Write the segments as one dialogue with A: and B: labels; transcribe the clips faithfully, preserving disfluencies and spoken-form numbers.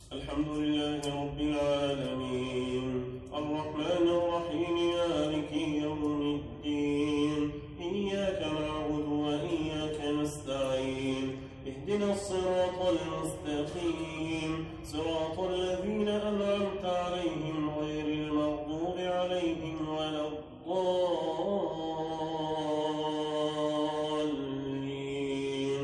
A: الحمد لله رب العالمين الرحمن الرحيم مالك يوم الدين إياك نعبد وإياك نستعين اهدنا الصراط المستقيم صراط الذين أنعمت عليهم غير المغضوب عليهم ولا الضالين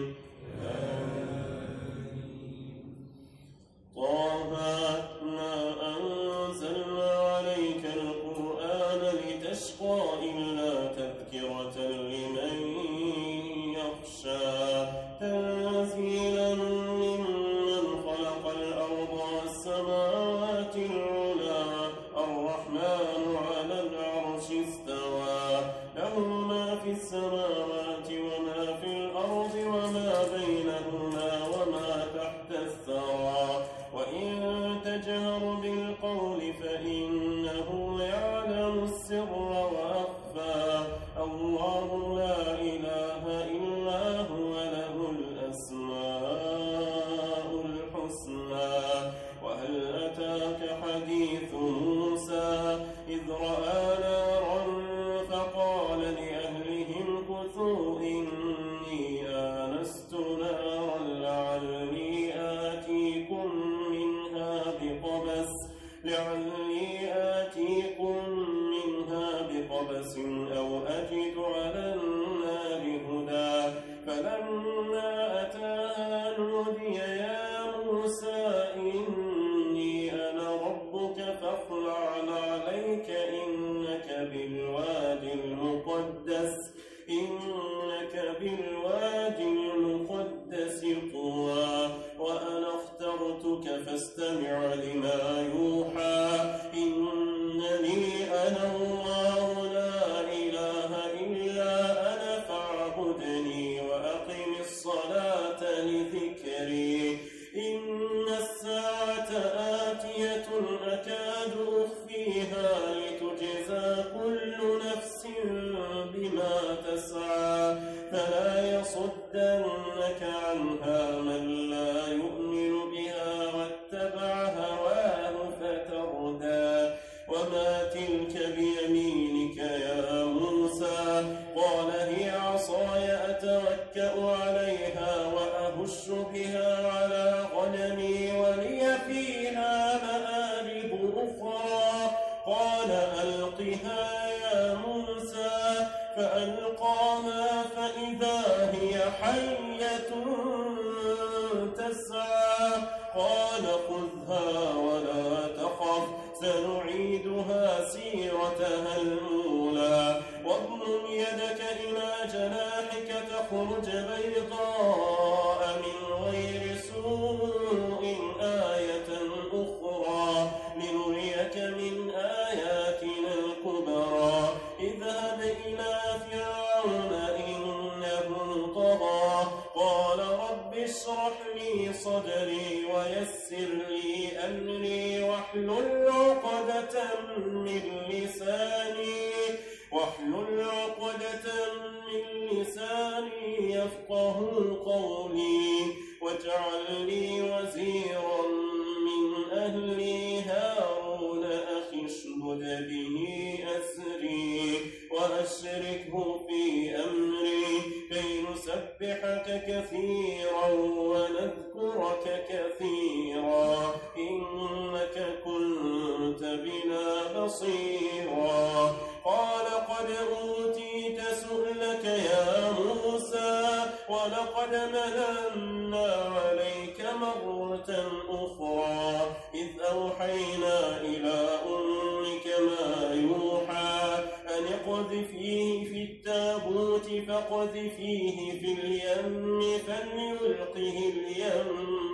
A: طه ما أنزلنا عليك القرآن لتشقى إلا تذكرة لمن يخشى تنزيلا ممن خلق الأرض والسماوات العلى الرحمن على العرش استوى له ما في السماوات وما في الأرض وما بينهما وما تحت الثرى وإن تجهر بالقول فإنه يعلم السر وأخفى الله لا إله إلا هو له الأسماء الحسنى وهل أتاك حديث موسى إذ رأى نارا فقال لأهلهم كثوا إني آنست نارا لعلي آتيكم منها بقبس لعلي آتيكم منها بقبس أو أجد على النار هدى فلما أتاها نودي يا موسى إني أنا ربك فاخلع عليك إنك بالوادي المقدس إنك بالوادي المقدس طوى وأنا اخترتك فاستمع لما يوحى إنني أنا الله لا إله إلا أنا فاعبدني وأقم الصلاة لذكري إن الساعة آتية أكاد أخفيها لتجزى كل نفس بما تسعى فلا يصدنك عنها من لا يؤمن بها واتبع هواه فتردى وما تلك بيمينك يا موسى قال هي عصاي أتوكأ عليها وأهش بها على غنمي ولي فيها مآرب أخرى قال ألقها يا موسى فألقاها فإذا هي حية تسعى قال خذها ولا تخف سنعيدها سيرتها الأولى واضمم يدك إلى جناحك تخرج بيضاء من غير سوء آية أخرى لنريك من آياتنا الكبرى اذهب إلى فرعون إنه طغى قال رب اشرح لي صدري ويسر لي أمري واحلل عقدة من لساني واحلل عقدة من لساني يفقه قولي واجعل لي وزيرا من أهلي هارون أخي اشدد به أسري وأشركه في أمري كي نسبحك كثيرا ونذكرك كثيرا إنك كنت بنا بصيرا قال قد أوتيت سؤلك يا موسى ولقد مننا عليك مرة أخرى إذ أوحينا إلى أمك ما يوحى أن اقذفيه في التابوت فاقذفيه في اليم فليلقه اليم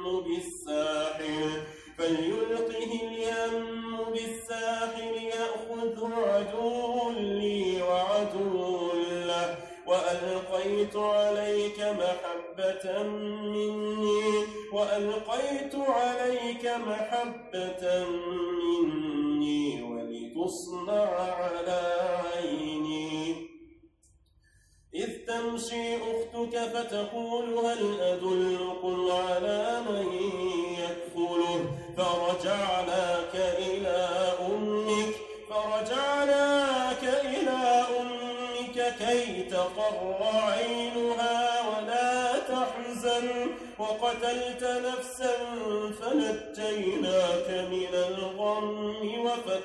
A: بالساحل فليلقه اليم بالساحل يأخذه عدو لي وعدو له وألقيت عليك محبة مني وألقيت عليك محبة مني ولتصنع على عيني إذ تمشي أختك فتقول هل أدلكم على من يكفله فرجعناك إلى أمك فرجعناك إلى أمك كي تقر عينها ولا تحزن وقتلت نفسا فنجيناك من الغم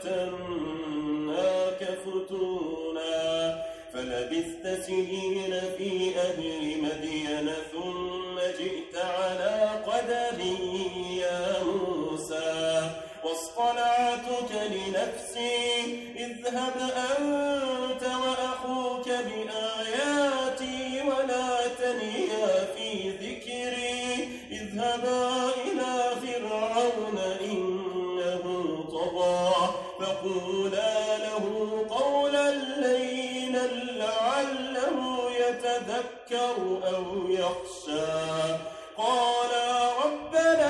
A: وفتناك فتونا فلبثت سنين في أهل مدين ثم جئت على قدر يا موسى واصطنعتك لنفسي اذهب أنت وأخوك بآياتي ولا تنيا في ذكري اذهبا إلى فرعون إنه طغى فقولا له قولا لينا لعله يتذكر أو يخشى قالا ربنا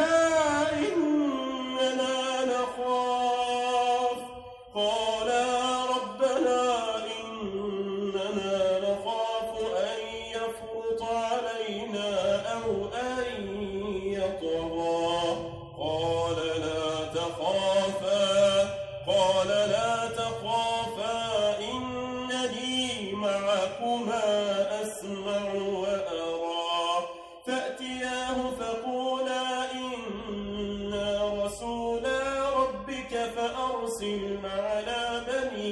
A: إننا نخاف قالا ربنا إننا نخاف أن يفرط علينا أو أن يطغى قال لا تخافا قال لا تخافا إنني معكما أسمع وأرى فأتياه فقولا إنا رسولا ربك فأرسل معنا بني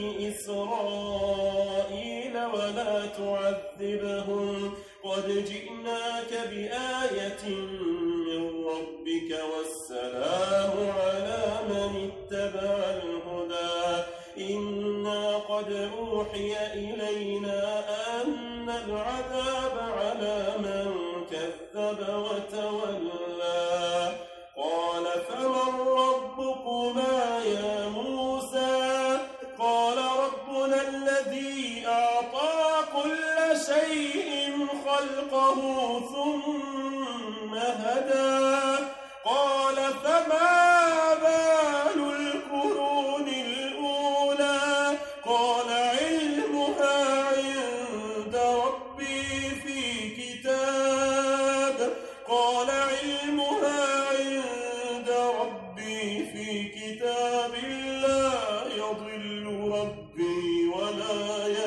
A: إسرائيل ولا تعذبهم قد جئناك بآية من ربك والسلام على من اتبع الهدى إنا قد أوحي إلينا أن العذاب على من كذب وتولى قال فمن ربكما يا موسى قال ربنا الذي أعطى كل شيء خلقه ثم هدى قال فما بال القرون الأولى قال علمها عند ربي في كتاب قال علمها عند ربي في كتاب لا يضل ربي ولا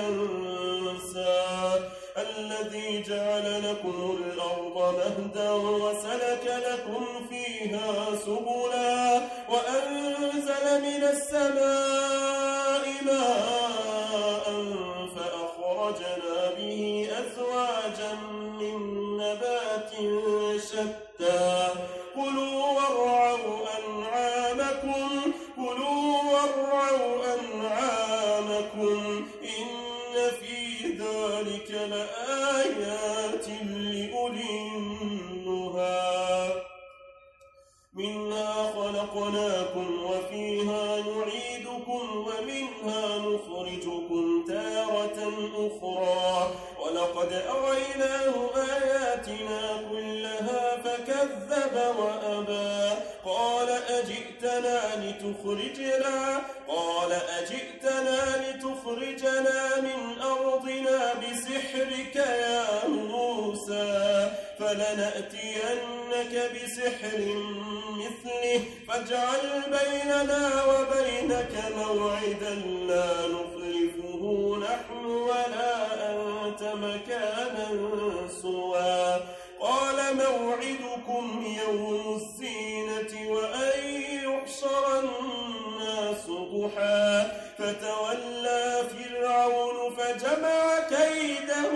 A: ينسى الذي جعل لكم الأرض مهدا وسلك لكم فيها سبلا وأنزل من السماء ماء فأخرجنا به أزواجا من نبات شتى كلوا وارعوا أنعامكم كلوا وارعوا أنعامكم إن في ذلك لآيات لأولي النهى منها خلقناكم وفيها نعيدكم ومنها نخرجكم تارة أخرى ولقد أريناه آياتنا كلها فكذب وأبى قال أجئتنا لتخرجنا قال أجئتنا لتخرجنا من أرضنا بسحرك يا موسى فلنأتينك بسحر مثله فاجعل بيننا وبينك موعدا لا نخلفه نحن ولا أنت مكانا سوى قال موعدكم يوم الزينة وأن يحشر الناس ضحى فتولى فرعون فجمع كيده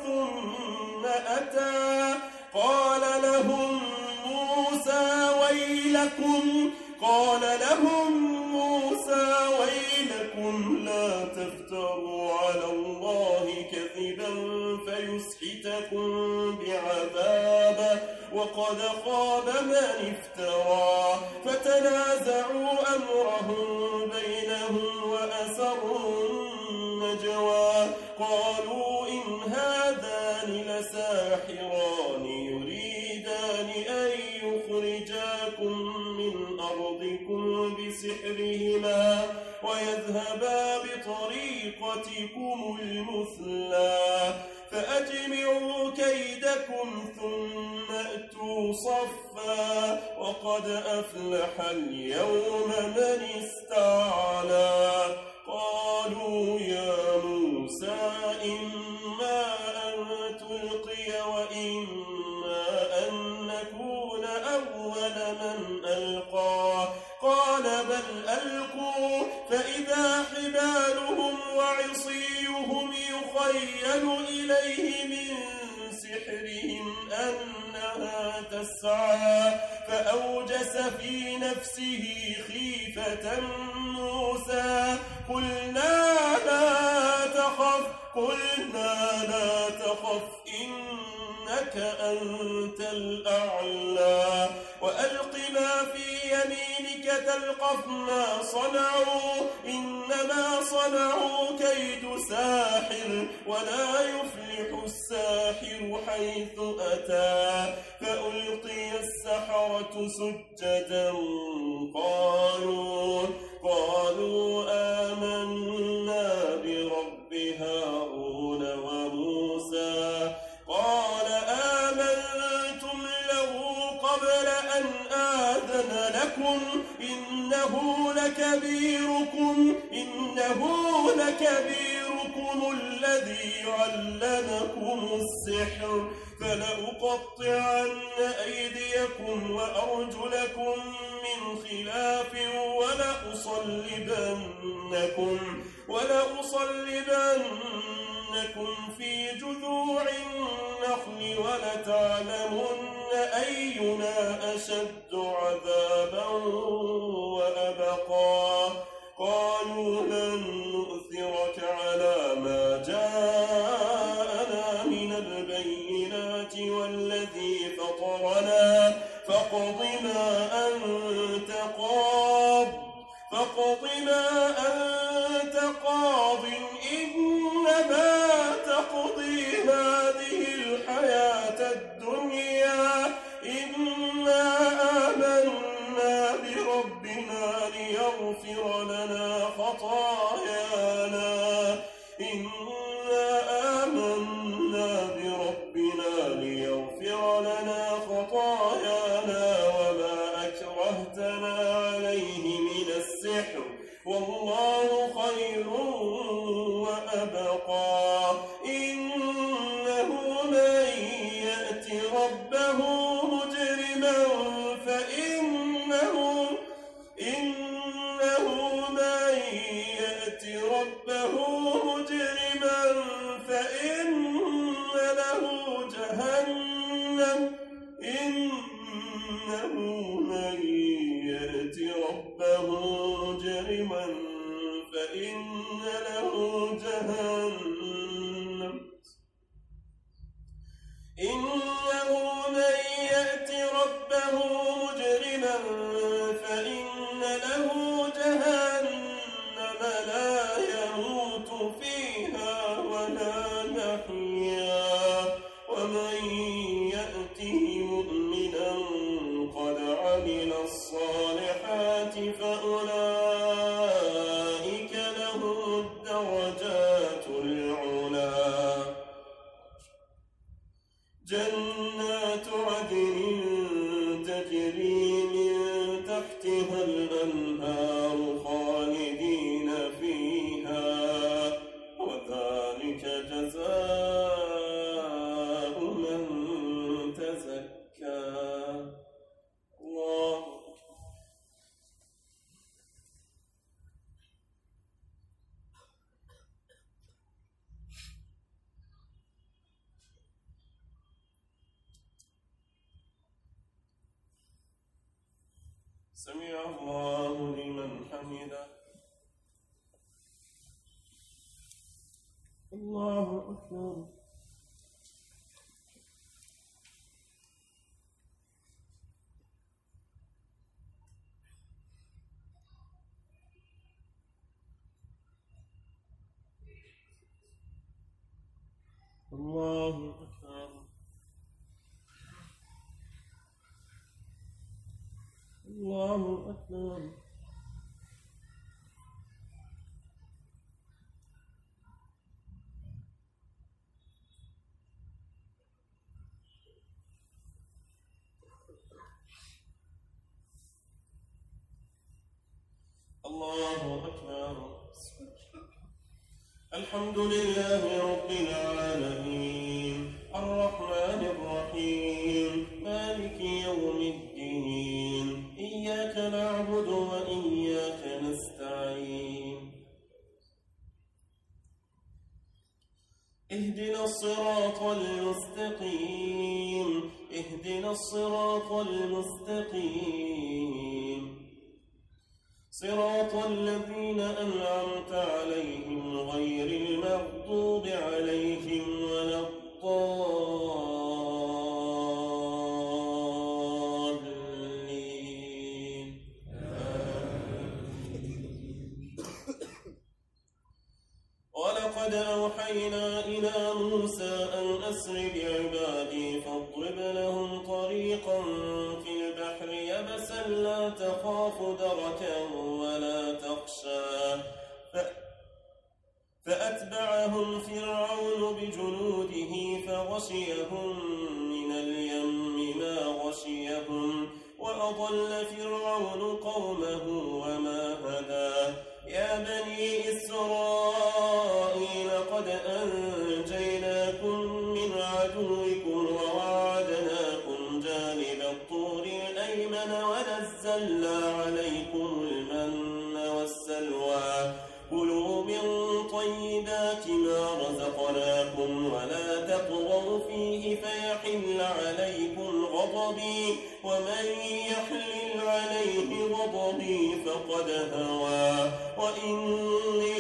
A: ثم أتى قال لهم موسى ويلكم قال لهم موسى ويلكم لا تفتروا على الله كذبا فيسحتكم بعذاب وقد خاب من افترى فتنازعوا أمرهم بينهم وأسروا النجوى قالوا إن هذان لساحران يريدان أن يخرجاكم من أرضكم بسحرهما ويذهبا بطريقتكم المثلى فأجمعوا كيدكم ثم أتوا وأقبلوا صفا وقد أفلح اليوم من استعلى قالوا يا موسى إما أن تلقي وإما أن نكون أول من ألقى قال بل ألقوا فإذا حبالهم وعصيهم يخيل إليه من سحرهم أنها تسعى فأوجس في نفسه خيفة موسى قلنا لا تخف قلنا لا تخف إنك أنت الأعلى وألق ما في يمينك تلقف ما صنعوا إنما صنعوا كيد ساحر ولا يفلح الساحر حيث أتى فألقي السحرة سجدا قالوا قالوا آمنا برب هارون وموسى قال آمنتم له قبل أن آذن لكم إنه لكبيركم إنه لكبيركم الذي علمكم السحر فلأقطعن أيديكم وأرجلكم من خلاف ولأصلبنكم ولأصلبنكم في جذوع النخل ولتعلمن أينا أشد عذابا وأبقى قالوا لن نؤثرك على ما جاءنا من البينات والذي فطرنا فاقض ما أنت قاض فاقض ما أنت قاض إنما تقضي هذه الحياة الدنيا إنا آمنا بربنا ليغفر لنا خطايانا إنا آمنا بربنا ليغفر لنا خطايانا وما أكرهتنا عليه من السحر والله خير وأبقى إنه من يأت ربه مجرما فإنه إنه من يأت ربه مجرما فإن له جهنم إنه من يأت ربه مجرما فإن له جهنم إنه من يأت ربه مجرما فإن له جهنم لا يموت فيها ولا يحيا ومن يأته مؤمنا قد عمل الصالحات فأولئك لهم الدرجات العلى جنات عدن تجري من تحتها الأنهار خالدين فيها وذلك جزاء من تزكى الله سمع الله لمن حمده الله أكبر الله أكبر الله أكبر الله أكبر. الحمد لله رب العالمين الرحمن الرحيم مالك يوم الدين إياك نعبد وإياك نستعين اهدنا الصراط المستقيم اهدنا الصراط المستقيم صراط الذين أنعمت عليهم غير المغضوب عليهم ولا الضالين. ولقد أوحينا إلى موسى أن أسر بعبادي فاضرب لهم طريقا في البحر يبسا لا تخاف دركا ولا تخشى فأتبعهم فرعون بجنوده فغشيهم من اليم ما غشيهم وأضل فرعون قومه وما هدى. يا بني إسرائيل قد أنجيناكم من عدوكم وواعدناكم جانب الطور الأيمن ونزلنا عليكم المن والسلوى كلوا من طيبات ما رزقناكم ولا تطغوا فيه فيحل عليكم غضبي ومن يحلل عليه غضبي فقد هوى وإني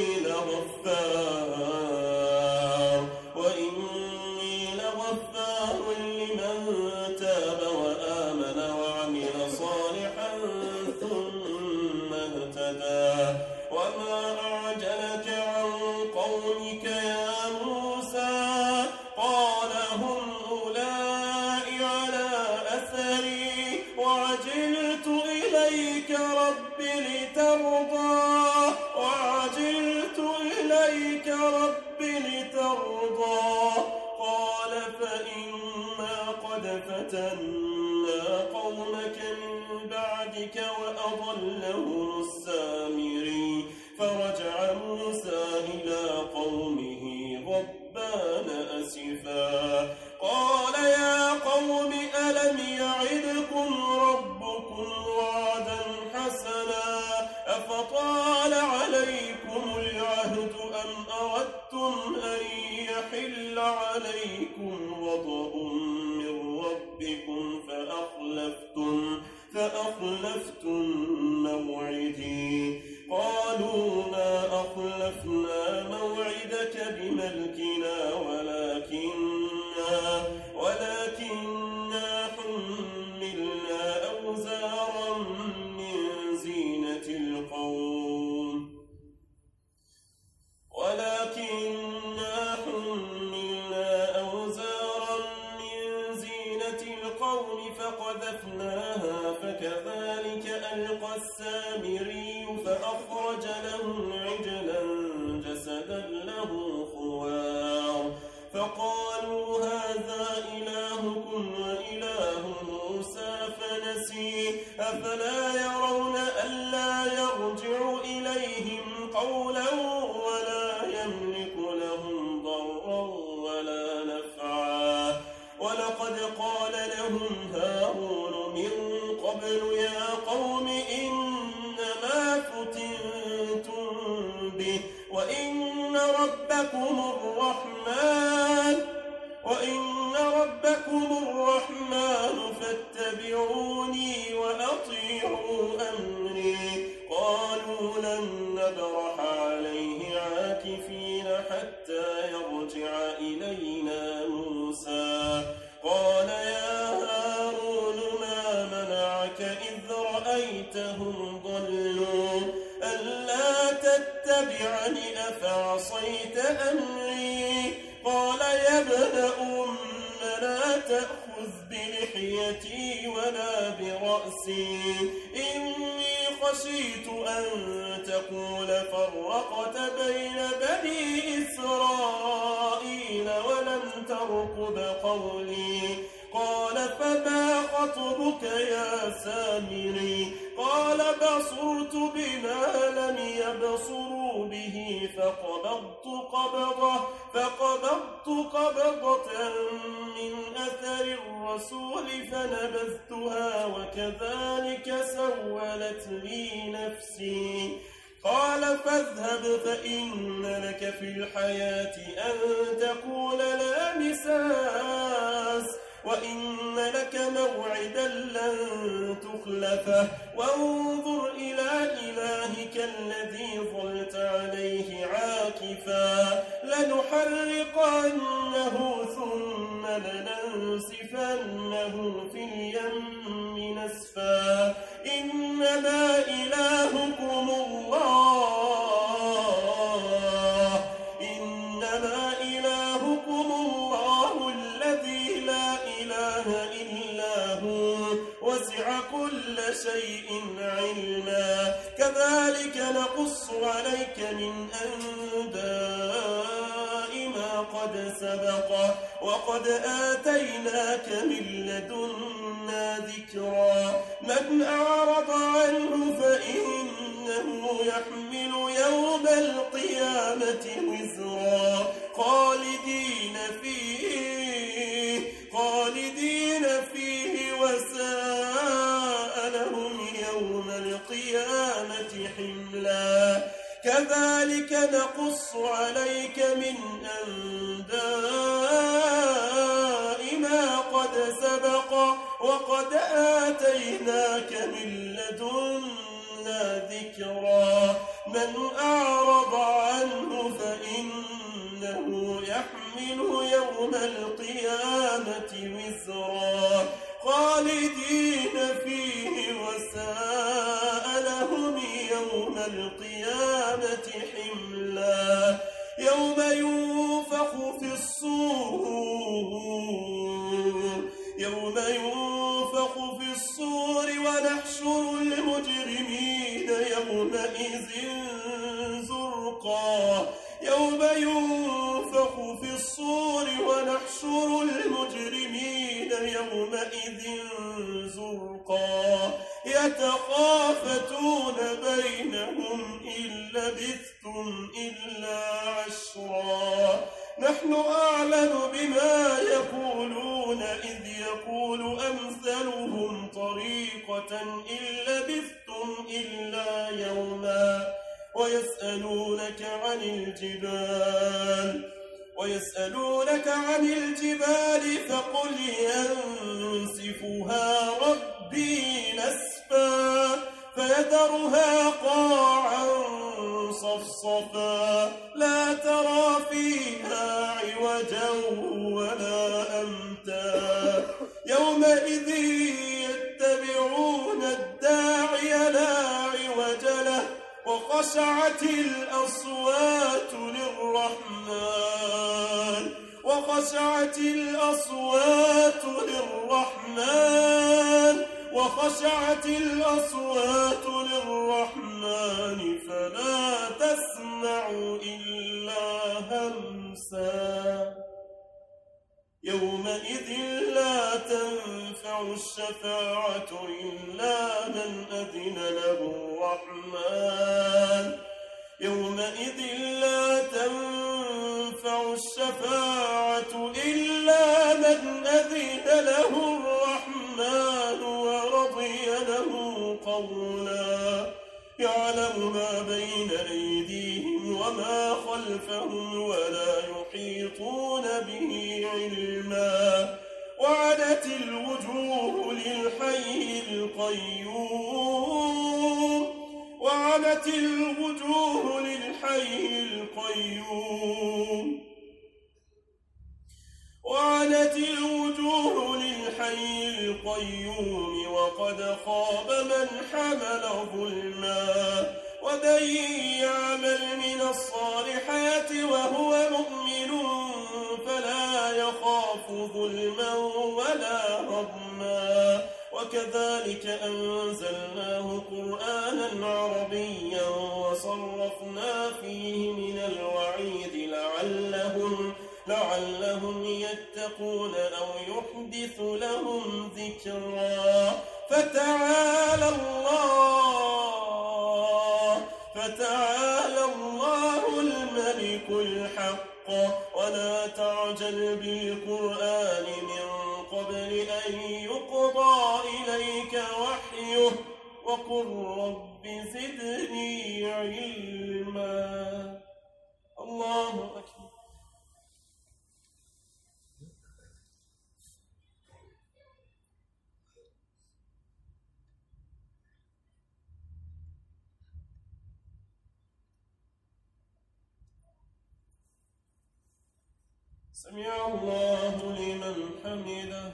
A: لغفار وإني لغفار لمن تاب وآمن وعمل صالحا ثم اهتدى. وما أعجلك عن قومك يا موسى قال هم أولئك على أثري وعجلت إليك رب لترضى وعجلت إليك رب لترضى. قال فإنا قد فتنا قومك من بعدك وأضلهم السامري. فرجع موسى إلى قومه غضبان أسفا قال يا قوم ألم يعدكم ربكم وعدا حسنا أفطال عليكم العهد أم أردتم أن يحل عليكم غضب من ربكم فأخلفتم فأخلفتم موعدي. قالوا ما أخلفنا موعدك بملكنا ولكننا ولكننا حملنا أوزارا من زينة القوم ولكننا حملنا أوزارا من زينة القوم فقذفناها فكذلك ألقى السامري فأخرج لهم عجلا جسدا له خوار فقالوا هذا إلهكم وإله موسى فنسي أفلا يرون ألا يرجع إليهم قولا ولا يملك لهم ضرا ولا نفعا. ولقد قال لهم هارون من قبل يا قوم إنما فتنتم به وإن ربكم الرحمن وإن ربكم الرحمن فاتبعوني وأطيعوا أمري. قالوا لن نبرح عليه عاكفين حتى يرجع إلينا موسى. قال يا هارون ما منعك إذ رأيتهم ضلوا ألا تتبعني أفعصيت أمري. قال يا ابن أم لا تأخذ بلحيتي ولا برأسي إني خشيت أن تقول فرقت بين بني إسرائيل ولم ترقب قولي. قال فما خطبك يا سامري؟ قال بصرت بما لم يبصروا به فقبضت قبضة فقبضت قبضة من أثر الرسول فنبذتها وكذلك سولت لي نفسي. قال فاذهب فإن لك في الحياة أن تقول لا مساس وإن لك موعدا لن تخلفه وانظر إلى إلهك الذي ظلت عليه عاكفا لنحرقنه ثم لننسفنه في اليم نسفا إنما إلهكم الله إنما إلهكم الله الذي لا إله إلا هو وسع كل شيء علما كذلك نقص عليك من أنباء ما قد سبق وقد آتيناك من لدنا ذكرا من أعرض عنه فإنه يحمل يوم القيامة وزرا خالدين فيه خالدين فيه وساء لهم يوم القيامة حملا كذلك نقص عليك من أنباء ما قد سبق وقد آتيناك من لدنا ذكرا من أعرض عنه فإنه يحمل يوم القيامة وزرا خالدين فيه وساء لهم يوم القيامة حملا يوم ينفخ في الصور يوم ينفخ في الصور ونحشر المجرمين يومئذ زرقا يوم ينفخ في الصور ونحشر المجرمين يومئذ زرقا يتخافتون بينهم إن لبثتم إلا عشرا نحن أعلم بما يقولون إذ يقول أمثلهم طريقة إن لبثتم إلا يوما ويسألونك عن الجبال ويسألونك عن الجبال فقل ينسفها ربي نسفا فيذرها قاعا صفصفا لا ترى فيها عوجا ولا أمتا يومئذ يتبعون الداعي لا عوج له وخشعت الأصوات للرحمن وخشعت الأصوات للرحمن وخشعت الأصوات للرحمن فلا تسمع إلا همسا يومئذ لا تنفع الشفاعة إلا من أذن له الرحمن يومئذ لا تنفع الشفاعة إلا من أذن له الرحمن ورضي له قولا يعلم ما بين أيديهم وما خلفهم ولا يحيطون به علما وعنت الوجوه للحي القيوم وعنت الوجوه للحي القيوم وعنت الوجوه للحي القيوم وقد خاب من حمل ظلما ومن يعمل من الصالحات وهو مؤمن فلا يخاف ظلما ولا هضما وكذلك أنزلناه قرآنا عربيا وصرفنا فيه من الوعيد لعلهم لعلهم يتقون أو يحدث لهم ذكرا فتعالى الله فتعالى الله الملك الحق ولا تعجل بالقرآن من قبل أن يقضى إليك وحيه وقل رب زدني علما. الله أكبر. سمع الله لمن حمده.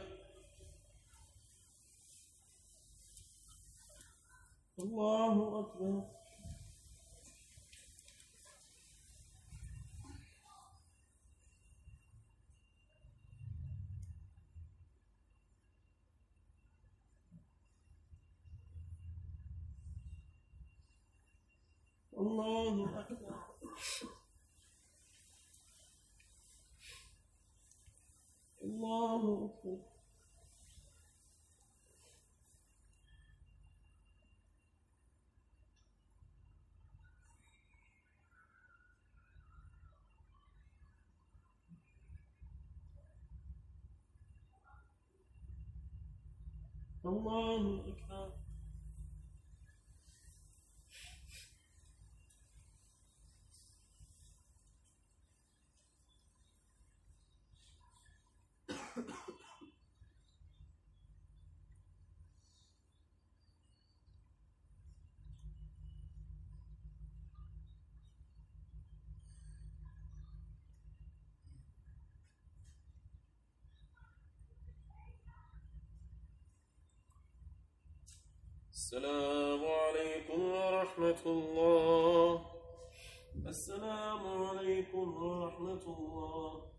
A: الله أكبر. الله أكبر. الله أكبر. الله أكبر. السلام عليكم ورحمة الله. السلام عليكم ورحمة الله.